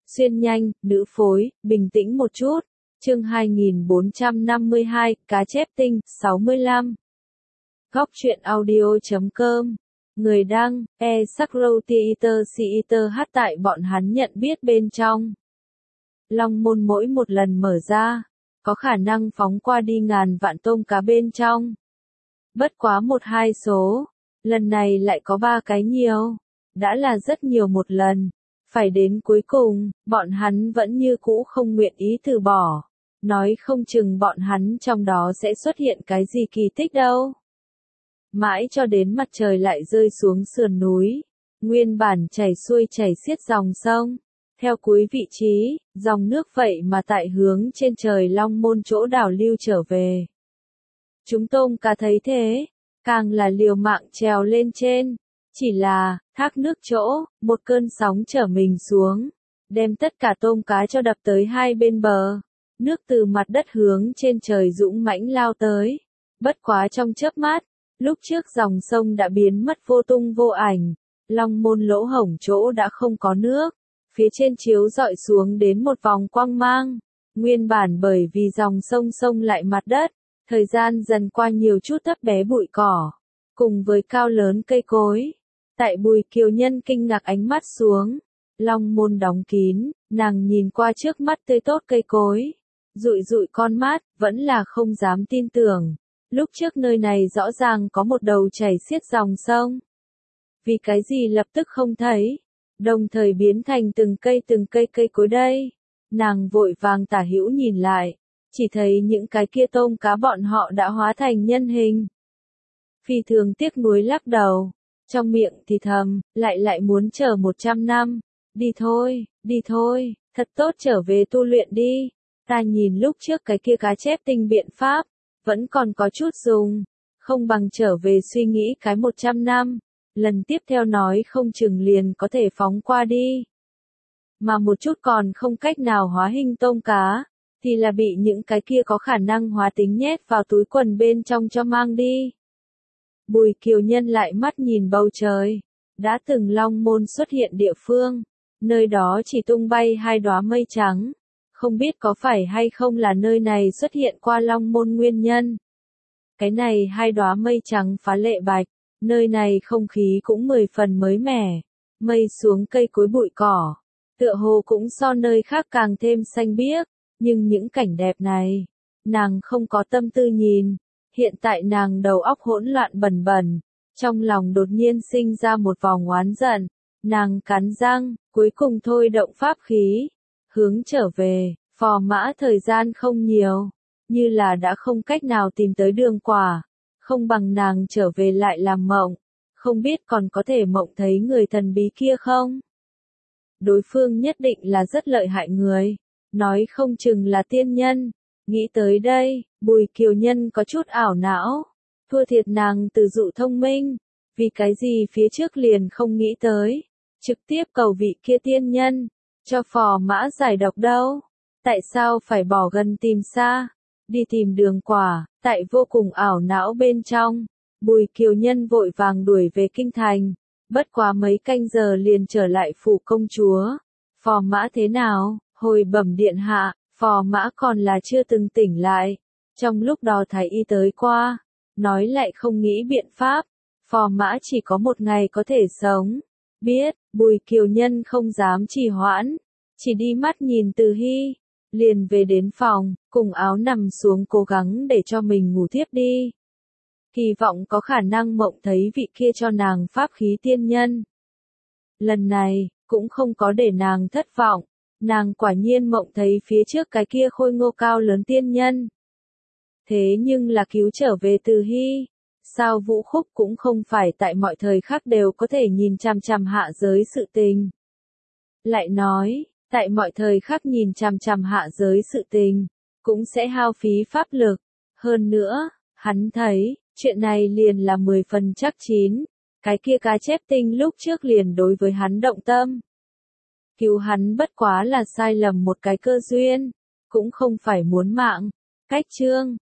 Xuyên nhanh, nữ phối, bình tĩnh một chút. Chương 2452, cá chép tinh, 65. Góc truyện audio.com. Người đăng, Sakrow Theater hát tại bọn hắn nhận biết bên trong. Long môn mỗi một lần mở ra, có khả năng phóng qua đi ngàn vạn tôm cá bên trong. Bất quá 1-2 số, lần này lại có 3 cái nhiều. Đã là rất nhiều một lần. Phải đến cuối cùng, bọn hắn vẫn như cũ không nguyện ý từ bỏ. Nói không chừng bọn hắn trong đó sẽ xuất hiện cái gì kỳ tích đâu. Mãi cho đến mặt trời lại rơi xuống sườn núi. Nguyên bản chảy xuôi chảy xiết dòng sông. Theo cuối vị trí, dòng nước vậy mà tại hướng trên trời Long Môn chỗ đảo lưu trở về. Chúng tôm cá thấy thế, càng là liều mạng trèo lên trên. Chỉ là, thác nước chỗ, một cơn sóng chở mình xuống, đem tất cả tôm cá cho đập tới hai bên bờ. Nước từ mặt đất hướng trên trời dũng mãnh lao tới. Bất quá trong chớp mắt, lúc trước dòng sông đã biến mất vô tung vô ảnh. Long Môn lỗ hổng chỗ đã không có nước. Phía trên chiếu dọi xuống đến một vòng quang mang. Nguyên bản bởi vì dòng sông xông lại mặt đất, thời gian dần qua nhiều chút thấp bé bụi cỏ, cùng với cao lớn cây cối. Tại Bùi Kiều Nhân kinh ngạc ánh mắt xuống, Long Môn đóng kín, nàng nhìn qua trước mắt tươi tốt cây cối, dụi dụi con mắt, vẫn là không dám tin tưởng. Lúc trước nơi này rõ ràng có một đầu chảy xiết dòng sông. Vì cái gì lập tức không thấy, đồng thời biến thành từng cây cây cối đây. Nàng vội vàng tả hữu nhìn lại, chỉ thấy những cái kia tôm cá bọn họ đã hóa thành nhân hình. Phi thường tiếc nuối lắc đầu. Trong miệng thì thầm, lại muốn chờ 100 năm. Đi thôi, thật tốt trở về tu luyện đi. Ta nhìn lúc trước cái kia cá chép tinh biện pháp, vẫn còn có chút dùng. Không bằng trở về suy nghĩ cái 100 năm. Lần tiếp theo nói không chừng liền có thể phóng qua đi. Mà một chút còn không cách nào hóa hình tôm cá, thì là bị những cái kia có khả năng hóa tính nhét vào túi quần bên trong cho mang đi. Bùi Kiều Nhân lại mắt nhìn bầu trời, đã từng Long Môn xuất hiện địa phương, nơi đó chỉ tung bay 2 đóa mây trắng, không biết có phải hay không là nơi này xuất hiện qua Long Môn nguyên nhân. Cái này 2 đóa mây trắng phá lệ bạch, nơi này không khí cũng 10 phần mới mẻ, mây xuống cây cối bụi cỏ, tựa hồ cũng so nơi khác càng thêm xanh biếc, nhưng những cảnh đẹp này, nàng không có tâm tư nhìn. Hiện tại nàng đầu óc hỗn loạn bần bần, trong lòng đột nhiên sinh ra một vòng oán giận, nàng cắn răng, cuối cùng thôi động pháp khí, hướng trở về, phò mã thời gian không nhiều, như là đã không cách nào tìm tới đường quả, không bằng nàng trở về lại làm mộng, không biết còn có thể mộng thấy người thần bí kia không? Đối phương nhất định là rất lợi hại người, nói không chừng là tiên nhân. Nghĩ tới đây, Bùi Kiều Nhân có chút ảo não, thua thiệt nàng từ dụ thông minh, vì cái gì phía trước liền không nghĩ tới, trực tiếp cầu vị kia tiên nhân, cho phò mã giải độc đâu, tại sao phải bỏ gần tìm xa, đi tìm đường quả, tại vô cùng ảo não bên trong, Bùi Kiều Nhân vội vàng đuổi về kinh thành, bất quá mấy canh giờ liền trở lại phủ công chúa, phò mã thế nào, hồi bẩm điện hạ. Phò mã còn là chưa từng tỉnh lại, trong lúc đó thái y tới qua, nói lại không nghĩ biện pháp, phò mã chỉ có 1 ngày có thể sống. Biết, Bùi Kiều Nhân không dám trì hoãn, chỉ đi mắt nhìn Từ Hy, liền về đến phòng, cùng áo nằm xuống cố gắng để cho mình ngủ thiếp đi. Hy vọng có khả năng mộng thấy vị kia cho nàng pháp khí tiên nhân. Lần này, cũng không có để nàng thất vọng. Nàng quả nhiên mộng thấy phía trước cái kia khôi ngô cao lớn tiên nhân. Thế nhưng là cứu trở về Từ Hy. Sao Vũ Khúc cũng không phải tại mọi thời khắc đều có thể nhìn chằm chằm hạ giới sự tình. Lại nói, tại mọi thời khắc nhìn chằm chằm hạ giới sự tình, cũng sẽ hao phí pháp lực. Hơn nữa, hắn thấy, chuyện này liền là 10 phần chắc chín. Cái kia cá chép tinh lúc trước liền đối với hắn động tâm. Cứu hắn bất quá là sai lầm một cái cơ duyên, cũng không phải muốn mạng. Cách chương